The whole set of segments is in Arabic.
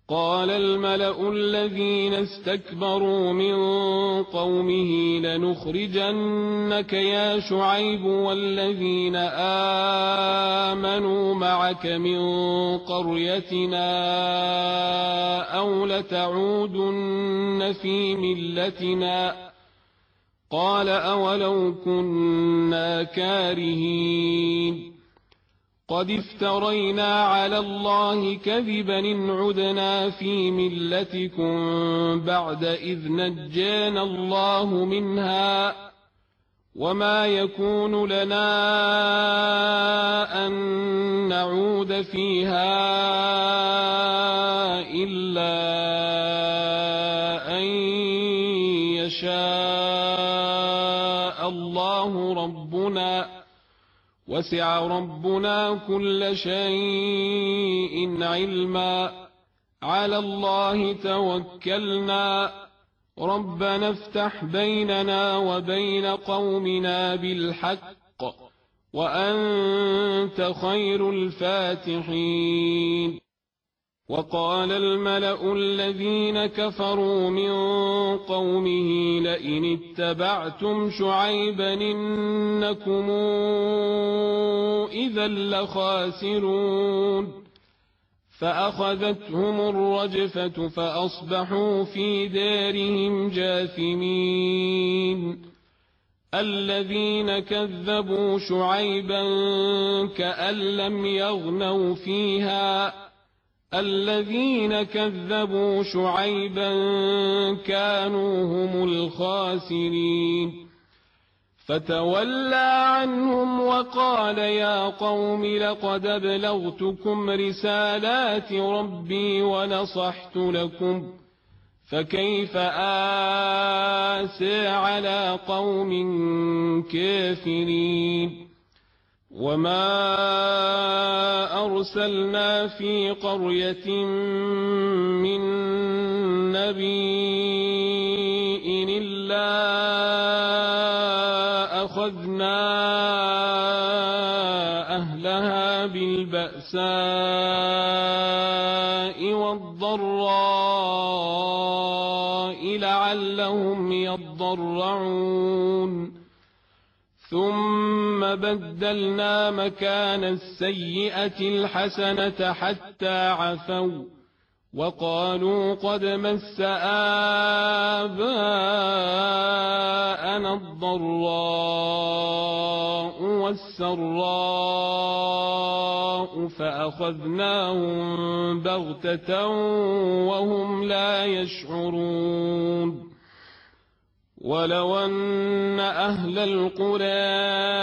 قال الملأ الذين استكبروا من قومه لنخرجنك يا شعيب والذين آمنوا معك من قريتنا أو لتعودن في ملتنا قال أولو كنا كارهين قد افترينا على الله كذبا إن عدنا في ملتكم بعد إذ نجانا الله منها وما يكون لنا أن نعود فيها إلا أن يشاء الله ربنا وسع ربنا كل شيء علما على الله توكلنا ربنا افتح بيننا وبين قومنا بالحق وأنت خير الفاتحين وقال الملأ الذين كفروا من قومه لئن اتبعتم شعيبا إنكم إذا لخاسرون فأخذتهم الرجفة فأصبحوا في دارهم جاثمين الذين كذبوا شعيبا كأن لم يغنوا فيها الذين كذبوا شعيبا كانوا هم الخاسرين فتولى عنهم وقال يا قوم لقد أبلغتكم رسالات ربي ونصحت لكم فكيف آسى على قوم كافرين وما أرسلنا في قرية من نبي إلا أخذنا أهلها بالبأساء والضراء لعلهم يضرعون ثم بدلنا مكان السيئة الحسنة حتى عفوا وقالوا قد مس آباءنا الضراء والسراء فأخذناهم بغتة وهم لا يشعرون ولو أن أهل القرى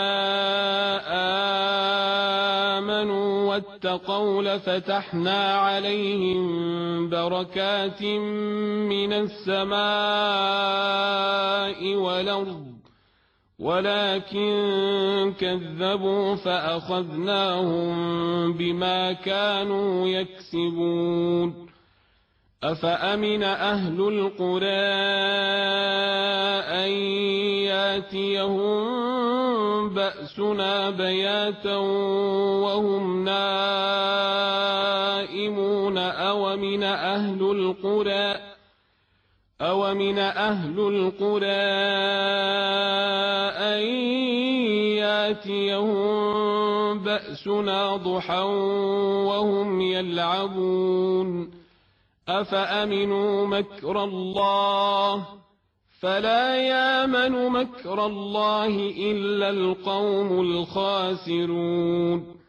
آمنوا واتقوا لفتحنا عليهم بركات من السماء والأرض ولكن كذبوا فأخذناهم بما كانوا يكسبون أفأمن أهل القرى أن ياتيهم بأسنا بياتا وهم نائمون أومن أهل القرى أن ياتيهم بأسنا ضحى وهم يلعبون أفأمنوا مكر الله فلا يامن مكر الله إلا القوم الخاسرون